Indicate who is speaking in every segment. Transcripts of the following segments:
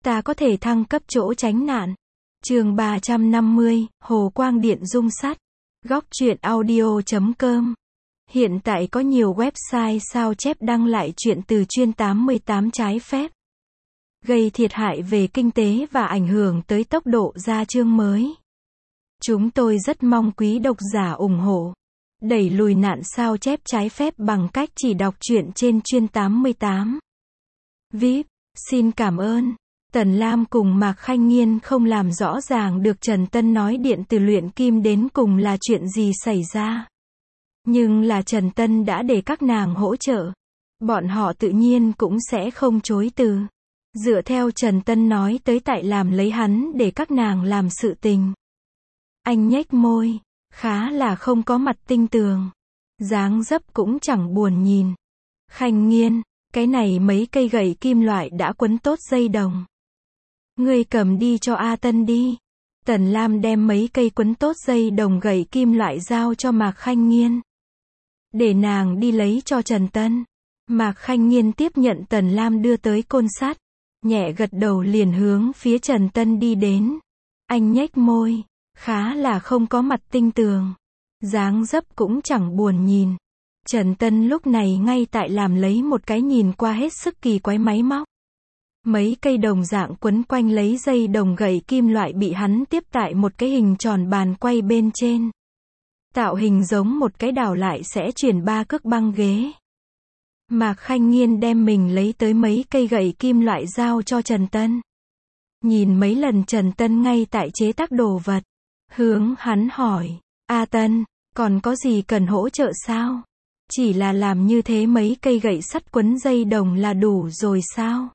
Speaker 1: ta có thể thăng cấp chỗ tránh nạn. Chương 350, Hồ Quang Điện Dung Sắt. Góc truyện audio.com. Hiện tại có nhiều website sao chép đăng lại chuyện từ chuyên 88 trái phép, gây thiệt hại về kinh tế và ảnh hưởng tới tốc độ ra chương mới. Chúng tôi rất mong quý độc giả ủng hộ, đẩy lùi nạn sao chép trái phép bằng cách chỉ đọc truyện trên chuyên 88. VIP, xin cảm ơn. Tần Lam cùng Mạc Khanh Nghiên không làm rõ ràng được Trần Tân nói điện từ luyện kim đến cùng là chuyện gì xảy ra. Nhưng là Trần Tân đã để các nàng hỗ trợ, bọn họ tự nhiên cũng sẽ không chối từ. Dựa theo Trần Tân nói tới tại làm lấy hắn để các nàng làm sự tình. Anh nhếch môi, khá là không có mặt tinh tường. Dáng dấp cũng chẳng buồn nhìn. Khanh Nghiên, cái này mấy cây gậy kim loại đã quấn tốt dây đồng. Ngươi cầm đi cho A Tân đi. Tần Lam đem mấy cây quấn tốt dây đồng gậy kim loại giao cho Mạc Khanh Nghiên, để nàng đi lấy cho Trần Tân. Mạc Khanh Nghiên tiếp nhận Tần Lam đưa tới côn sắt, nhẹ gật đầu liền hướng phía Trần Tân đi đến. Anh nhếch môi, khá là không có mặt tinh tường. Dáng dấp cũng chẳng buồn nhìn. Trần Tân lúc này ngay tại làm lấy một cái nhìn qua hết sức kỳ quái máy móc. Mấy cây đồng dạng quấn quanh lấy dây đồng gậy kim loại bị hắn tiếp tại một cái hình tròn bàn quay bên trên. Tạo hình giống một cái đảo lại sẽ chuyển 3 cước băng ghế. Mạc Khanh Nghiên đem mình lấy tới mấy cây gậy kim loại giao cho Trần Tân. Nhìn mấy lần Trần Tân ngay tại chế tác đồ vật. Hướng hắn hỏi, A Tân, còn có gì cần hỗ trợ sao? Chỉ là làm như thế mấy cây gậy sắt quấn dây đồng là đủ rồi sao?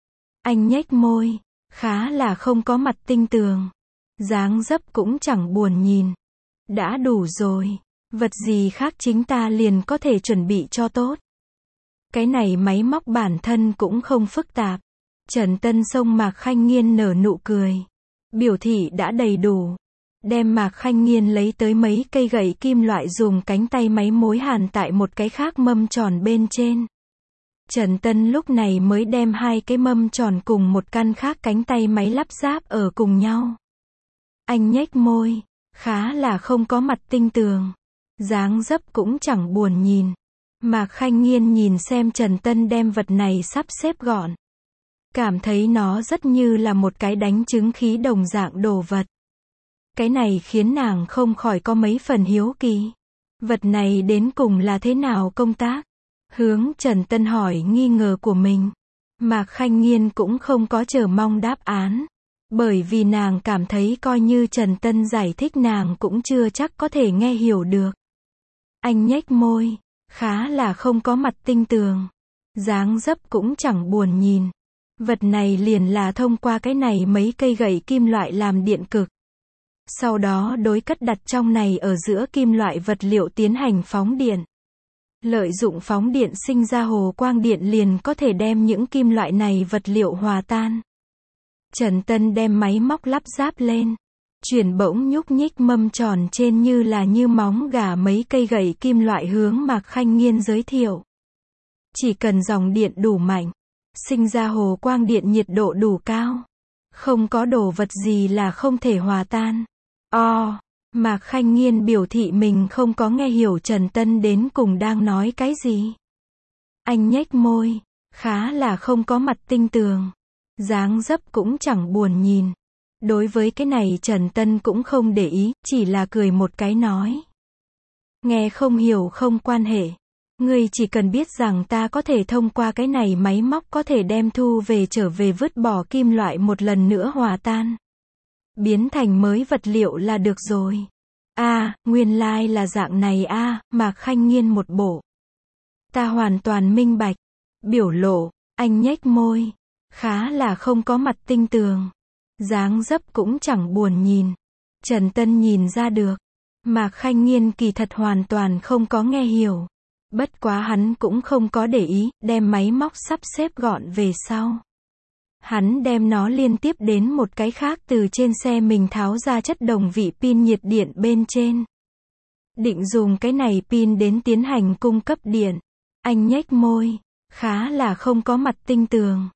Speaker 1: Anh nhếch môi, khá là không có mặt tinh tường. Dáng dấp cũng chẳng buồn nhìn. Đã đủ rồi, vật gì khác chính ta liền có thể chuẩn bị cho tốt. Cái này máy móc bản thân cũng không phức tạp. Trần Tân xông Mạc Khanh Nghiên nở nụ cười, biểu thị đã đầy đủ. Đem Mạc Khanh Nghiên lấy tới mấy cây gậy kim loại dùng cánh tay máy mối hàn tại một cái khác mâm tròn bên trên. Trần Tân lúc này mới đem hai cái mâm tròn cùng một căn khác cánh tay máy lắp ráp ở cùng nhau. Anh nhếch môi, khá là không có mặt tinh tường. Dáng dấp cũng chẳng buồn nhìn. Mạc Khanh Nghiên nhìn xem Trần Tân đem vật này sắp xếp gọn, cảm thấy nó rất như là một cái đánh trứng khí đồng dạng đồ vật. Cái này khiến nàng không khỏi có mấy phần hiếu kỳ. Vật này đến cùng là thế nào công tác? Hướng Trần Tân hỏi nghi ngờ của mình. Mạc Khanh Nghiên cũng không có chờ mong đáp án, bởi vì nàng cảm thấy coi như Trần Tân giải thích nàng cũng chưa chắc có thể nghe hiểu được. Anh nhếch môi, khá là không có mặt tinh tường. Dáng dấp cũng chẳng buồn nhìn. Vật này liền là thông qua cái này mấy cây gậy kim loại làm điện cực. Sau đó đối cất đặt trong này ở giữa kim loại vật liệu tiến hành phóng điện. Lợi dụng phóng điện sinh ra hồ quang điện liền có thể đem những kim loại này vật liệu hòa tan. Trần Tân đem máy móc lắp ráp lên, chuyển bỗng nhúc nhích mâm tròn trên như móng gà mấy cây gậy kim loại hướng Mạc Khanh Nghiên giới thiệu. Chỉ cần dòng điện đủ mạnh, sinh ra hồ quang điện nhiệt độ đủ cao, không có đồ vật gì là không thể hòa tan. Mạc Khanh Nghiên biểu thị mình không có nghe hiểu Trần Tân đến cùng đang nói cái gì. Anh nhếch môi, khá là không có mặt tinh tường. Dáng dấp cũng chẳng buồn nhìn. Đối với cái này Trần Tân cũng không để ý, chỉ là cười một cái nói. Nghe không hiểu không quan hệ. Ngươi chỉ cần biết rằng ta có thể thông qua cái này máy móc có thể đem thu về trở về vứt bỏ kim loại một lần nữa hòa tan, biến thành mới vật liệu là được rồi. Nguyên lai là dạng này Mạc Khanh Nghiên một bộ. Ta hoàn toàn minh bạch. Biểu lộ, anh nhếch môi, khá là không có mặt tinh tường. Dáng dấp cũng chẳng buồn nhìn. Trần Tân nhìn ra được. Mạc Khanh Nghiên kỳ thật hoàn toàn không có nghe hiểu. Bất quá hắn cũng không có để ý, đem máy móc sắp xếp gọn về sau. Hắn đem nó liên tiếp đến một cái khác từ trên xe mình tháo ra chất đồng vị pin nhiệt điện bên trên. Định dùng cái này pin đến tiến hành cung cấp điện. Anh nhếch môi, khá là không có mặt tinh tường.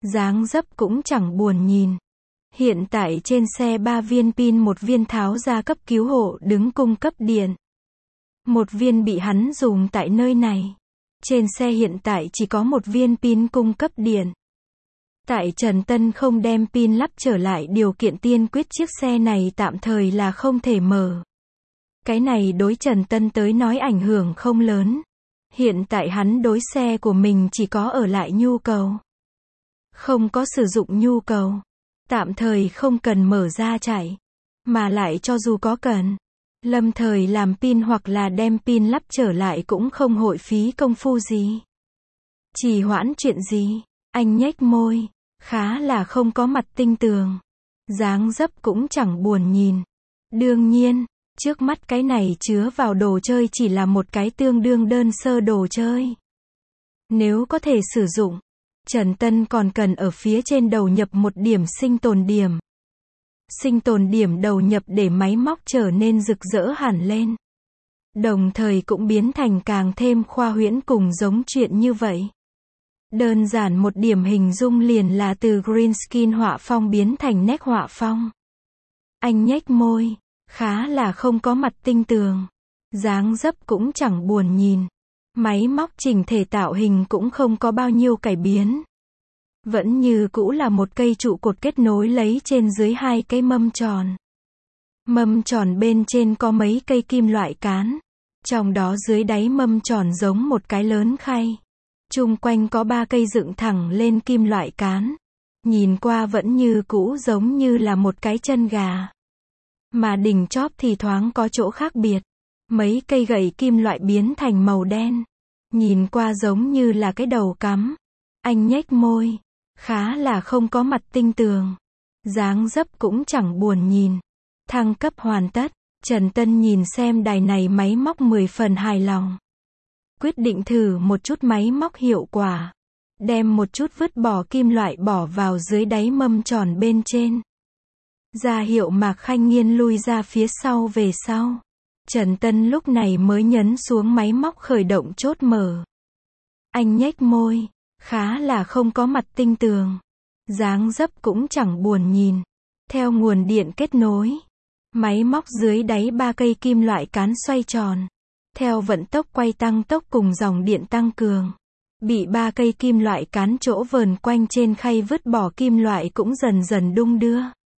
Speaker 1: Dáng dấp cũng chẳng buồn nhìn. Hiện tại trên xe 3 viên pin, một viên tháo ra cấp cứu hộ đứng cung cấp điện. Một viên bị hắn dùng tại nơi này. Trên xe hiện tại chỉ có một viên pin cung cấp điện. Tại Trần Tân không đem pin lắp trở lại, điều kiện tiên quyết chiếc xe này tạm thời là không thể mở. Cái này đối Trần Tân tới nói ảnh hưởng không lớn. Hiện tại hắn đối xe của mình chỉ có ở lại nhu cầu. Không có sử dụng nhu cầu. Tạm thời không cần mở ra chạy. Mà lại cho dù có cần, lâm thời làm pin hoặc là đem pin lắp trở lại cũng không hội phí công phu gì. Trì hoãn chuyện gì? Anh nhếch môi, khá là không có mặt tinh tường. Dáng dấp cũng chẳng buồn nhìn. Đương nhiên, trước mắt cái này chứa vào đồ chơi chỉ là một cái tương đương đơn sơ đồ chơi. Nếu có thể sử dụng, Trần Tân còn cần ở phía trên đầu nhập một điểm sinh tồn điểm. Sinh tồn điểm đầu nhập để máy móc trở nên rực rỡ hẳn lên. Đồng thời cũng biến thành càng thêm khoa huyễn cùng giống chuyện như vậy. Đơn giản một điểm hình dung liền là từ green skin họa phong biến thành nét họa phong. Anh nhếch môi, khá là không có mặt tinh tường. Dáng dấp cũng chẳng buồn nhìn. Máy móc chỉnh thể tạo hình cũng không có bao nhiêu cải biến. Vẫn như cũ là một cây trụ cột kết nối lấy trên dưới hai cái mâm tròn. Mâm tròn bên trên có mấy cây kim loại cán. Trong đó dưới đáy mâm tròn giống một cái lớn khay. Chung quanh có 3 cây dựng thẳng lên kim loại cán. Nhìn qua vẫn như cũ giống như là một cái chân gà. Mà đỉnh chóp thì thoáng có chỗ khác biệt. Mấy cây gậy kim loại biến thành màu đen. Nhìn qua giống như là cái đầu cắm. Anh nhếch môi, khá là không có mặt tinh tường. Dáng dấp cũng chẳng buồn nhìn. Thăng cấp hoàn tất, Trần Tân nhìn xem đài này máy móc 10 phần hài lòng. Quyết định thử một chút máy móc hiệu quả. Đem một chút vứt bỏ kim loại bỏ vào dưới đáy mâm tròn bên trên. Ra hiệu Mạc Khanh Nghiên lui ra phía sau về sau. Trần Tân lúc này mới nhấn xuống máy móc khởi động chốt mở. Anh nhếch môi, khá là không có mặt tinh tường. Dáng dấp cũng chẳng buồn nhìn. Theo nguồn điện kết nối, máy móc dưới đáy 3 cây kim loại cán xoay tròn. Theo vận tốc quay tăng tốc cùng dòng điện tăng cường. Bị 3 cây kim loại cán chỗ vờn quanh trên khay vứt bỏ kim loại cũng dần dần đung đưa.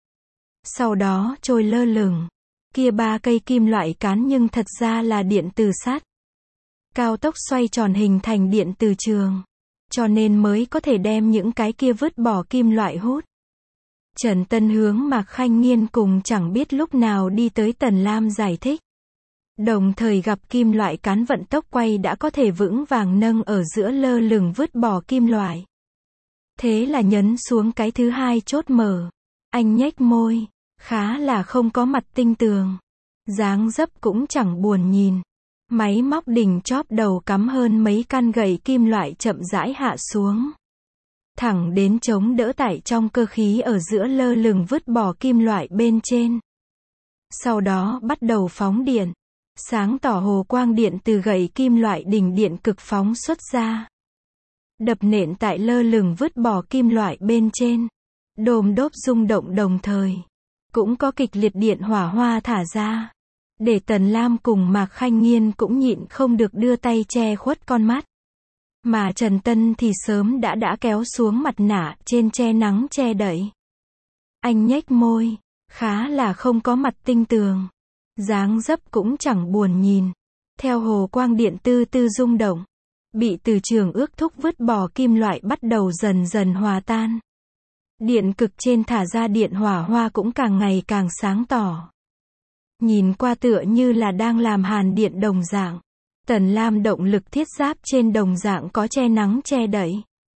Speaker 1: Sau đó trôi lơ lửng. Kia 3 cây kim loại cán nhưng thật ra là điện từ sắt. Cao tốc xoay tròn hình thành điện từ trường. Cho nên mới có thể đem những cái kia vứt bỏ kim loại hút. Trần Tân hướng Mạc Khanh Nghiên cùng chẳng biết lúc nào đi tới Tần Lam giải thích. Đồng thời gặp kim loại cán vận tốc quay đã có thể vững vàng nâng ở giữa lơ lửng vứt bỏ kim loại. Thế là nhấn xuống cái thứ hai chốt mở. Anh nhếch môi, khá là không có mặt tinh tường. Dáng dấp cũng chẳng buồn nhìn. Máy móc đỉnh chóp đầu cắm hơn mấy căn gậy kim loại chậm rãi hạ xuống. Thẳng đến chống đỡ tải trong cơ khí ở giữa lơ lửng vứt bỏ kim loại bên trên. Sau đó bắt đầu phóng điện. Sáng tỏ hồ quang điện từ gậy kim loại đỉnh điện cực phóng xuất ra. Đập nện tại lơ lửng vứt bỏ kim loại bên trên. Đồm đốp rung động đồng thời. Cũng có kịch liệt điện hỏa hoa thả ra. Để Tần Lam cùng Mạc Khanh Nghiên cũng nhịn không được đưa tay che khuất con mắt. Mà Trần Tân thì sớm đã kéo xuống mặt nạ trên che nắng che đậy. Anh nhếch môi, khá là không có mặt tinh tường. Dáng dấp cũng chẳng buồn nhìn. Theo hồ quang điện tư tư rung động. Bị từ trường ước thúc vứt bỏ kim loại bắt đầu dần dần hòa tan. Điện cực trên thả ra điện hỏa hoa cũng càng ngày càng sáng tỏ. Nhìn qua tựa như là đang làm hàn điện đồng dạng. Tần Lam động lực thiết giáp trên đồng dạng có che nắng che đậy.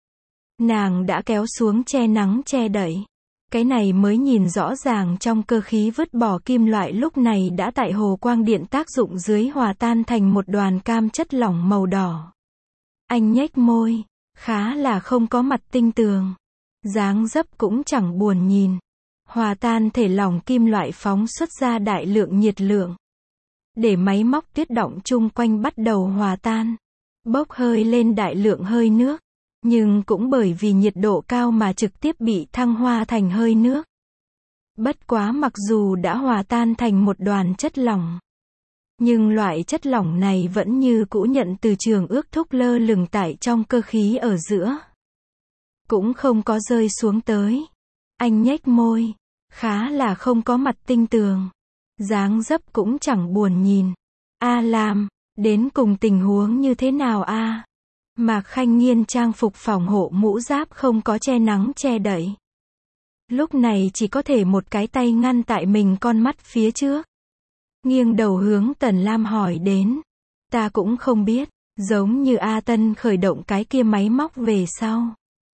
Speaker 1: Nàng đã kéo xuống che nắng che đậy. Cái này mới nhìn rõ ràng trong cơ khí vứt bỏ kim loại lúc này đã tại hồ quang điện tác dụng dưới hòa tan thành một đoàn cam chất lỏng màu đỏ. Anh nhếch môi, khá là không có mặt tinh tường. Dáng dấp cũng chẳng buồn nhìn. Hòa tan thể lỏng kim loại phóng xuất ra đại lượng nhiệt lượng. Để máy móc tuyết động chung quanh bắt đầu hòa tan. Bốc hơi lên đại lượng hơi nước. Nhưng cũng bởi vì nhiệt độ cao mà trực tiếp bị thăng hoa thành hơi nước. Bất quá mặc dù đã hòa tan thành một đoàn chất lỏng, nhưng loại chất lỏng này vẫn như cũ nhận từ trường ước thúc lơ lửng tại trong cơ khí ở giữa. Cũng không có rơi xuống tới. Anh nhếch môi. Khá là không có mặt tinh tường. Dáng dấp cũng chẳng buồn nhìn. A Lam, đến cùng tình huống như thế nào a? Mạc Khanh Nghiên trang phục phòng hộ mũ giáp không có che nắng che đậy. Lúc này chỉ có thể một cái tay ngăn tại mình con mắt phía trước. Nghiêng đầu hướng Tần Lam hỏi đến. Ta cũng không biết, giống như A Tân khởi động cái kia máy móc về sau.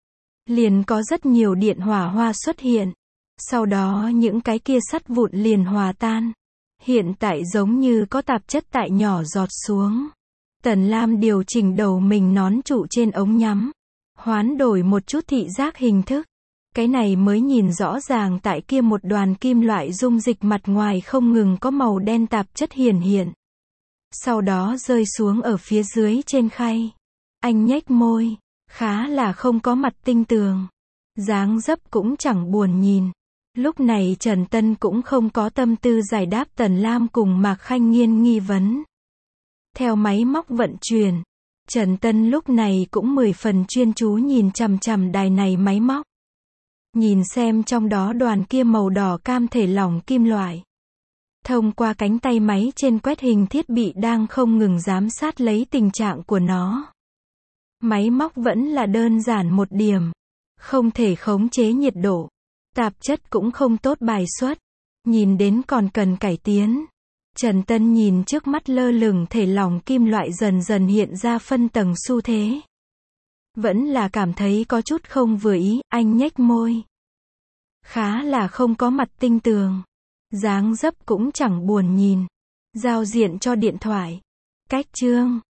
Speaker 1: Liền có rất nhiều điện hỏa hoa xuất hiện. Sau đó những cái kia sắt vụn liền hòa tan. Hiện tại giống như có tạp chất tại nhỏ giọt xuống. Tần Lam điều chỉnh đầu mình nón trụ trên ống nhắm. Hoán đổi một chút thị giác hình thức. Cái này mới nhìn rõ ràng tại kia một đoàn kim loại dung dịch mặt ngoài không ngừng có màu đen tạp chất hiển hiện. Sau đó rơi xuống ở phía dưới trên khay. Anh nhếch môi. Khá là không có mặt tinh tường. Dáng dấp cũng chẳng buồn nhìn. Lúc này Trần Tân cũng không có tâm tư giải đáp Tần Lam cùng Mạc Khanh Nghiên nghi vấn. Theo máy móc vận chuyển, Trần Tân lúc này cũng 10 phần chuyên chú nhìn chằm chằm đài này máy móc. Nhìn xem trong đó đoàn kia màu đỏ cam thể lỏng kim loại. Thông qua cánh tay máy trên quét hình thiết bị đang không ngừng giám sát lấy tình trạng của nó. Máy móc vẫn là đơn giản một điểm. Không thể khống chế nhiệt độ. Tạp chất cũng không tốt bài xuất. Nhìn đến còn cần cải tiến. Trần Tân nhìn trước mắt lơ lửng thể lỏng kim loại dần dần hiện ra phân tầng xu thế. Vẫn là cảm thấy có chút không vừa ý, anh nhếch môi. Khá là không có mặt tinh tường. Dáng dấp cũng chẳng buồn nhìn. Giao diện cho điện thoại. Cách chương.